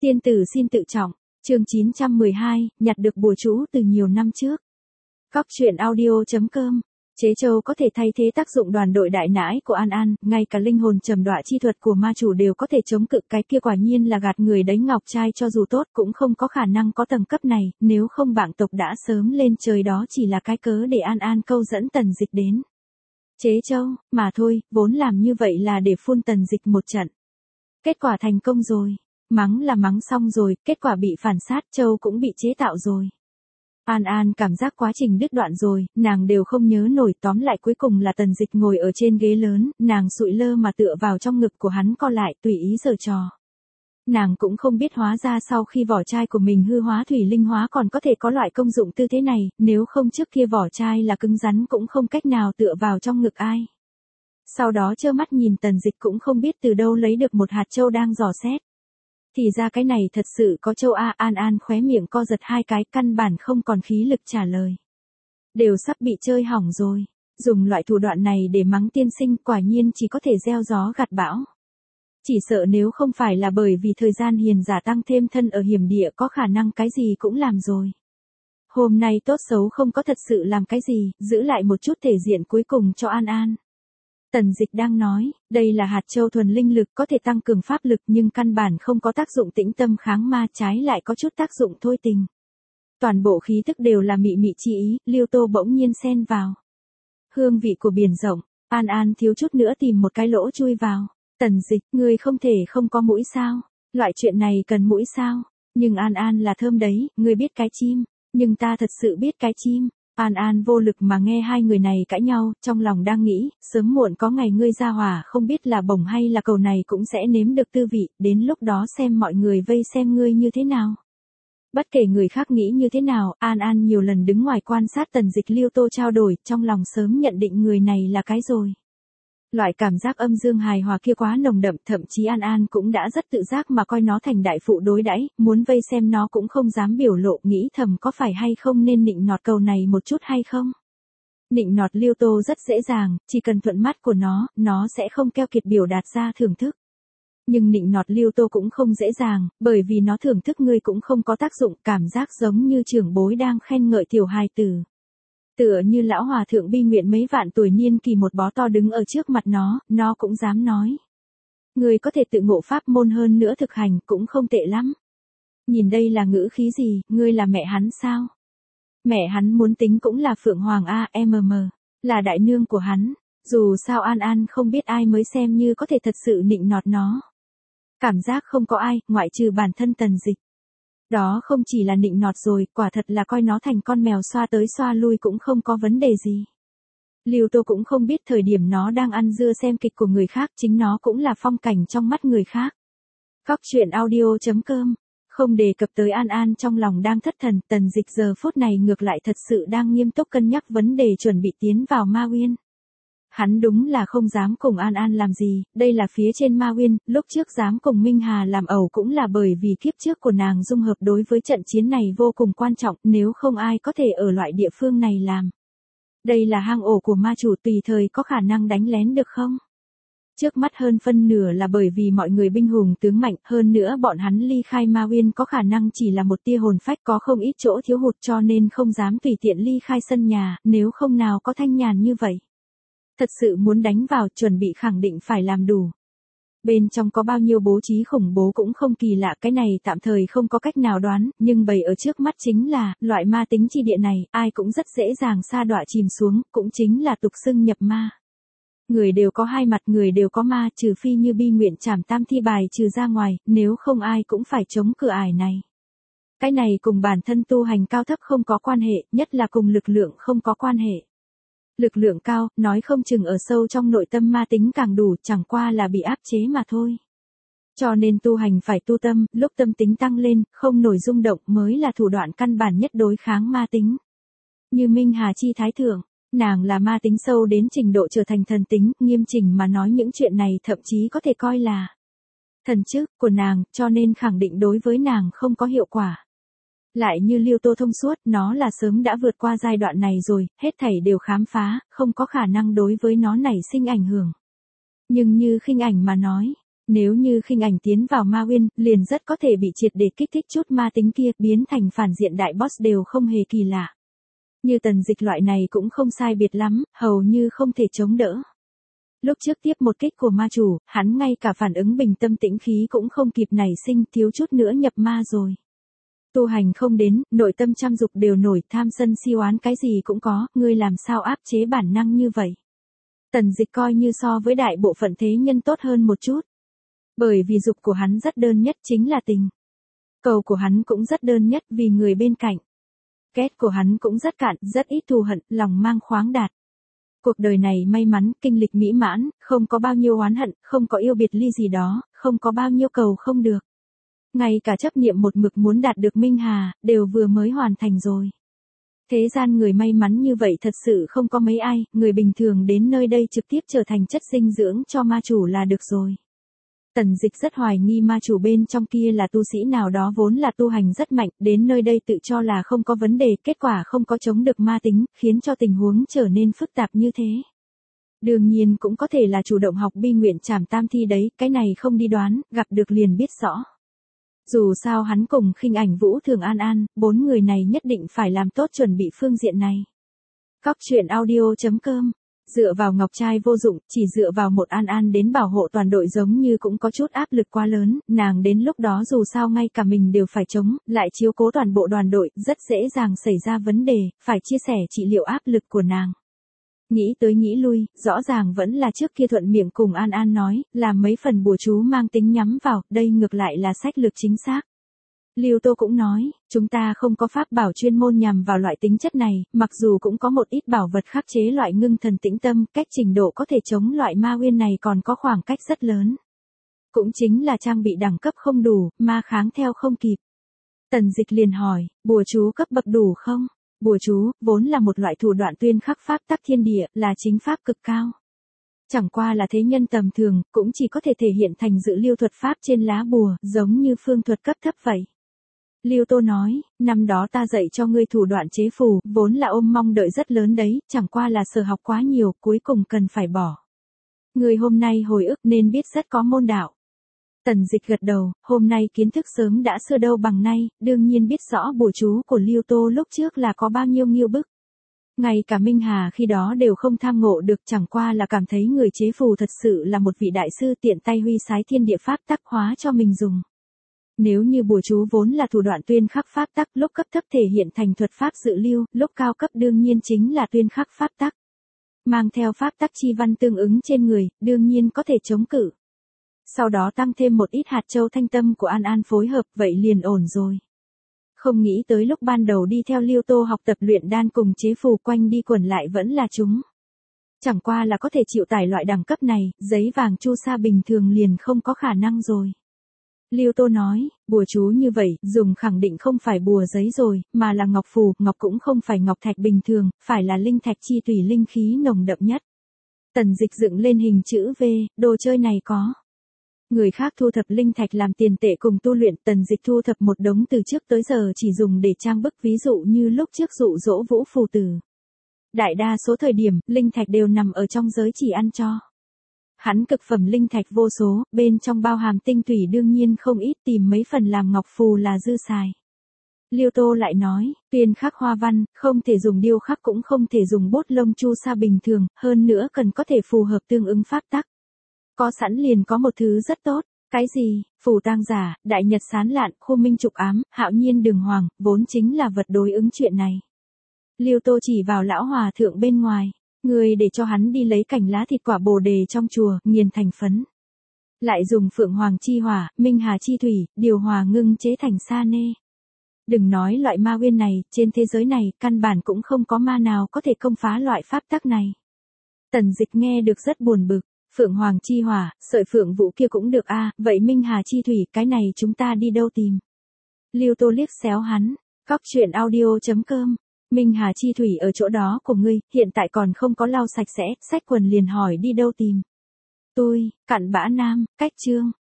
Tiên tử xin tự trọng, chương 912, nhặt được bùa chú từ nhiều năm trước. Góc truyện audio.com. Chế châu có thể thay thế tác dụng đoàn đội đại nãi của An An, ngay cả linh hồn trầm đọa chi thuật của ma chủ đều có thể chống cự, cái kia quả nhiên là gạt người đấy. Ngọc trai cho dù tốt cũng không có khả năng có tầng cấp này, nếu không bảng tộc đã sớm lên trời, đó chỉ là cái cớ để An An câu dẫn Tần Dịch đến. Chế châu, mà thôi, vốn làm như vậy là để phun Tần Dịch một trận. Kết quả thành công rồi. Mắng là mắng xong rồi, kết quả bị phản sát, châu cũng bị chế tạo rồi. An An cảm giác quá trình đứt đoạn rồi, nàng đều không nhớ nổi, tóm lại cuối cùng là Tần Dịch ngồi ở trên ghế lớn, nàng sụi lơ mà tựa vào trong ngực của hắn co lại, tùy ý giở trò. Nàng cũng không biết hóa ra sau khi vỏ chai của mình hư hóa thủy linh hóa còn có thể có loại công dụng tư thế này, nếu không trước kia vỏ chai là cứng rắn cũng không cách nào tựa vào trong ngực ai. Sau đó trơ mắt nhìn Tần Dịch cũng không biết từ đâu lấy được một hạt châu đang dò xét. Thì ra cái này thật sự có châu A. An An khóe miệng co giật hai cái, căn bản không còn khí lực trả lời. Đều sắp bị chơi hỏng rồi. Dùng loại thủ đoạn này để mắng tiên sinh quả nhiên chỉ có thể gieo gió gặt bão. Chỉ sợ nếu không phải là bởi vì thời gian hiền giả tăng thêm thân ở hiểm địa có khả năng cái gì cũng làm rồi. Hôm nay tốt xấu không có thật sự làm cái gì, giữ lại một chút thể diện cuối cùng cho An An. Tần Dịch đang nói, đây là hạt châu thuần linh lực có thể tăng cường pháp lực nhưng căn bản không có tác dụng tĩnh tâm kháng ma, trái lại có chút tác dụng thôi tình. Toàn bộ khí thức đều là mị mị chi ý, Liêu Tô bỗng nhiên xen vào. Hương vị của biển rộng, An An thiếu chút nữa tìm một cái lỗ chui vào. Tần Dịch, ngươi không thể không có mũi sao? Loại chuyện này cần mũi sao? Nhưng An An là thơm đấy, ngươi biết cái chim, nhưng ta thật sự biết cái chim. An An vô lực mà nghe hai người này cãi nhau, trong lòng đang nghĩ, sớm muộn có ngày ngươi ra hỏa không biết là bổng hay là cầu này cũng sẽ nếm được tư vị, đến lúc đó xem mọi người vây xem ngươi như thế nào. Bất kể người khác nghĩ như thế nào, An An nhiều lần đứng ngoài quan sát Tần Dịch Liêu Tô trao đổi, trong lòng sớm nhận định người này là cái rồi. Loại cảm giác âm dương hài hòa kia quá nồng đậm, thậm chí An An cũng đã rất tự giác mà coi nó thành đại phụ đối đãi, muốn vây xem nó cũng không dám biểu lộ, nghĩ thầm có phải hay không nên nịnh nọt cầu này một chút hay không. Nịnh nọt Liêu Tô rất dễ dàng, chỉ cần thuận mắt của nó sẽ không keo kiệt biểu đạt ra thưởng thức. Nhưng nịnh nọt Liêu Tô cũng không dễ dàng, bởi vì nó thưởng thức ngươi cũng không có tác dụng, cảm giác giống như trưởng bối đang khen ngợi tiểu hài tử. Tựa như lão hòa thượng bi nguyện mấy vạn tuổi niên kỳ một bó to đứng ở trước mặt nó cũng dám nói. Người có thể tự ngộ pháp môn hơn nữa thực hành cũng không tệ lắm. Nhìn đây là ngữ khí gì, ngươi là mẹ hắn sao? Mẹ hắn muốn tính cũng là Phượng Hoàng là đại nương của hắn. Dù sao An An không biết ai mới xem như có thể thật sự nịnh nọt nó. Cảm giác không có ai, ngoại trừ bản thân Tần Dịch. Đó không chỉ là nịnh nọt rồi, quả thật là coi nó thành con mèo xoa tới xoa lui cũng không có vấn đề gì. Liêu Tô cũng không biết thời điểm nó đang ăn dưa xem kịch của người khác, chính nó cũng là phong cảnh trong mắt người khác. Góc truyện audio.com. Không đề cập tới An An trong lòng đang thất thần, Tần Dịch giờ phút này ngược lại thật sự đang nghiêm túc cân nhắc vấn đề chuẩn bị tiến vào Ma Uyên. Hắn đúng là không dám cùng An An làm gì, đây là phía trên Ma Uyên, lúc trước dám cùng Minh Hà làm ẩu cũng là bởi vì kiếp trước của nàng dung hợp đối với trận chiến này vô cùng quan trọng, nếu không ai có thể ở loại địa phương này làm. Đây là hang ổ của ma chủ, tùy thời có khả năng đánh lén được không? Trước mắt hơn phân nửa là bởi vì mọi người binh hùng tướng mạnh, hơn nữa bọn hắn ly khai Ma Uyên có khả năng chỉ là một tia hồn phách, có không ít chỗ thiếu hụt cho nên không dám tùy tiện ly khai sân nhà, nếu không nào có thanh nhàn như vậy. Thật sự muốn đánh vào, chuẩn bị khẳng định phải làm đủ. Bên trong có bao nhiêu bố trí khủng bố cũng không kỳ lạ, cái này tạm thời không có cách nào đoán, nhưng bày ở trước mắt chính là, loại ma tính chi địa này, ai cũng rất dễ dàng sa đọa chìm xuống, cũng chính là tục xưng nhập ma. Người đều có hai mặt, người đều có ma, trừ phi như bi nguyện trảm tam thi bài trừ ra ngoài, nếu không ai cũng phải chống cửa ải này. Cái này cùng bản thân tu hành cao thấp không có quan hệ, nhất là cùng lực lượng không có quan hệ. Lực lượng cao, nói không chừng ở sâu trong nội tâm ma tính càng đủ, chẳng qua là bị áp chế mà thôi. Cho nên tu hành phải tu tâm, lúc tâm tính tăng lên, không nổi rung động mới là thủ đoạn căn bản nhất đối kháng ma tính. Như Minh Hà Chi Thái Thượng, nàng là ma tính sâu đến trình độ trở thành thần tính, nghiêm chỉnh mà nói những chuyện này thậm chí có thể coi là thần chức của nàng, cho nên khẳng định đối với nàng không có hiệu quả. Lại như Liêu Tô thông suốt, nó là sớm đã vượt qua giai đoạn này rồi, hết thảy đều khám phá, không có khả năng đối với nó nảy sinh ảnh hưởng. Nhưng như khinh ảnh mà nói, Nếu như khinh ảnh tiến vào ma uyên, liền rất có thể bị triệt để kích thích chút ma tính kia, biến thành phản diện đại boss đều không hề kỳ lạ. Như Tần Dịch loại này cũng không sai biệt lắm, hầu như không thể chống đỡ. Lúc trước tiếp một kích của ma chủ, hắn ngay cả phản ứng bình tâm tĩnh khí cũng không kịp nảy sinh, thiếu chút nữa nhập ma rồi. Tu hành không đến, nội tâm trăm dục đều nổi, tham sân si oán cái gì cũng có, ngươi làm sao áp chế bản năng như vậy. Tần Dịch coi như so với đại bộ phận thế nhân tốt hơn một chút. Bởi vì dục của hắn rất đơn nhất chính là tình. Cầu của hắn cũng rất đơn nhất vì người bên cạnh. Kết của hắn cũng rất cạn, rất ít thù hận, lòng mang khoáng đạt. Cuộc đời này may mắn, kinh lịch mỹ mãn, không có bao nhiêu oán hận, không có yêu biệt ly gì đó, không có bao nhiêu cầu không được. Ngay cả chấp niệm một mực muốn đạt được minh hà, đều vừa mới hoàn thành rồi. Thế gian người may mắn như vậy thật sự không có mấy ai, người bình thường đến nơi đây trực tiếp trở thành chất dinh dưỡng cho ma chủ là được rồi. Tần Dịch rất hoài nghi ma chủ bên trong kia là tu sĩ nào đó vốn là tu hành rất mạnh, đến nơi đây tự cho là không có vấn đề, kết quả không có chống được ma tính, khiến cho tình huống trở nên phức tạp như thế. Đương nhiên cũng có thể là chủ động học bi nguyện trảm tam thi đấy, cái này không đi đoán, gặp được liền biết rõ. Dù sao hắn cùng khinh ảnh Vũ Thường An, 4 người này nhất định phải làm tốt chuẩn bị phương diện này. Cóc truyện audio.com. Dựa vào ngọc trai vô dụng, chỉ dựa vào một An đến bảo hộ toàn đội giống như cũng có chút áp lực quá lớn, nàng đến lúc đó dù sao ngay cả mình đều phải chống, lại chiếu cố toàn bộ đoàn đội, rất dễ dàng xảy ra vấn đề, phải chia sẻ trị liệu áp lực của nàng. Nghĩ tới nghĩ lui, rõ ràng vẫn là trước kia thuận miệng cùng An nói, làm mấy phần bùa chú mang tính nhắm vào, đây ngược lại là sách lược chính xác. Lưu Tô cũng nói, chúng ta không có pháp bảo chuyên môn nhằm vào loại tính chất này, mặc dù cũng có một ít bảo vật khắc chế loại ngưng thần tĩnh tâm, cách trình độ có thể chống loại ma uyên này còn có khoảng cách rất lớn. Cũng chính là trang bị đẳng cấp không đủ, ma kháng theo không kịp. Tần Dịch liền hỏi, bùa chú cấp bậc đủ không? Bùa chú, vốn là một loại thủ đoạn tuyên khắc pháp tắc thiên địa, là chính pháp cực cao. Chẳng qua là thế nhân tầm thường, cũng chỉ có thể thể hiện thành dự lưu thuật pháp trên lá bùa, giống như phương thuật cấp thấp vậy. Lưu Tô nói, năm đó ta dạy cho ngươi thủ đoạn chế phù, vốn là ôm mong đợi rất lớn đấy, chẳng qua là sở học quá nhiều, cuối cùng cần phải bỏ. Ngươi hôm nay hồi ức nên biết rất có môn đạo. Tần Dịch gật đầu, hôm nay kiến thức sớm đã xưa đâu bằng nay, đương nhiên biết rõ bùa chú của Lưu Tô lúc trước là có bao nhiêu nghiêu bức. Ngay cả Minh Hà khi đó đều không tham ngộ được, chẳng qua là cảm thấy người chế phù thật sự là một vị đại sư tiện tay huy sái thiên địa pháp tắc hóa cho mình dùng. Nếu như bùa chú vốn là thủ đoạn tuyên khắc pháp tắc, lúc cấp thấp thể hiện thành thuật pháp dự lưu, lúc cao cấp đương nhiên chính là tuyên khắc pháp tắc. Mang theo pháp tắc chi văn tương ứng trên người, đương nhiên có thể chống cự. Sau đó tăng thêm một ít hạt châu thanh tâm của An phối hợp, vậy liền ổn rồi. Không nghĩ tới lúc ban đầu đi theo Lưu Tô học tập luyện đan cùng chế phù quanh đi quẩn lại vẫn là chúng. Chẳng qua là có thể chịu tải loại đẳng cấp này, giấy vàng chu sa bình thường liền không có khả năng rồi. Lưu Tô nói, bùa chú như vậy, dùng khẳng định không phải bùa giấy rồi, mà là ngọc phù, ngọc cũng không phải ngọc thạch bình thường, phải là linh thạch chi tùy linh khí nồng đậm nhất. Tần Dịch dựng lên hình chữ V, đồ chơi này có. Người khác thu thập linh thạch làm tiền tệ cùng tu luyện, Tần Dịch thu thập một đống từ trước tới giờ chỉ dùng để trang bức, ví dụ như lúc trước dụ dỗ Vũ phù tử. Đại đa số thời điểm, linh thạch đều nằm ở trong giới chỉ ăn cho. Hắn cực phẩm linh thạch vô số, bên trong bao hàm tinh thủy đương nhiên không ít, tìm mấy phần làm ngọc phù là dư xài. Lưu Tô lại nói, tuyên khắc hoa văn, không thể dùng điêu khắc cũng không thể dùng bút lông chu sa bình thường, hơn nữa cần có thể phù hợp tương ứng pháp tắc. Có sẵn liền có một thứ rất tốt, cái gì, phù tang giả, đại nhật sán lạn, khu minh trục ám, hạo nhiên đường hoàng, vốn chính là vật đối ứng chuyện này. Lưu Tô chỉ vào lão hòa thượng bên ngoài. Người để cho hắn đi lấy cành lá thịt quả bồ đề trong chùa, nghiền thành phấn. Lại dùng phượng hoàng chi hỏa, minh hà chi thủy, điều hòa ngưng chế thành sa nê. Đừng nói loại ma uyên này, trên thế giới này, căn bản cũng không có ma nào có thể công phá loại pháp tắc này. Tần Dịch nghe được rất buồn bực, phượng hoàng chi hỏa, sợi phượng vũ kia cũng được a, vậy minh hà chi thủy, cái này chúng ta đi đâu tìm? Lưu Tô liếc xéo hắn, cóc truyện audio.com. Minh Hà chi thủy ở chỗ đó của ngươi, hiện tại còn không có lau sạch sẽ, xách quần liền hỏi đi đâu tìm. Tôi, cặn bã nam, cách chương.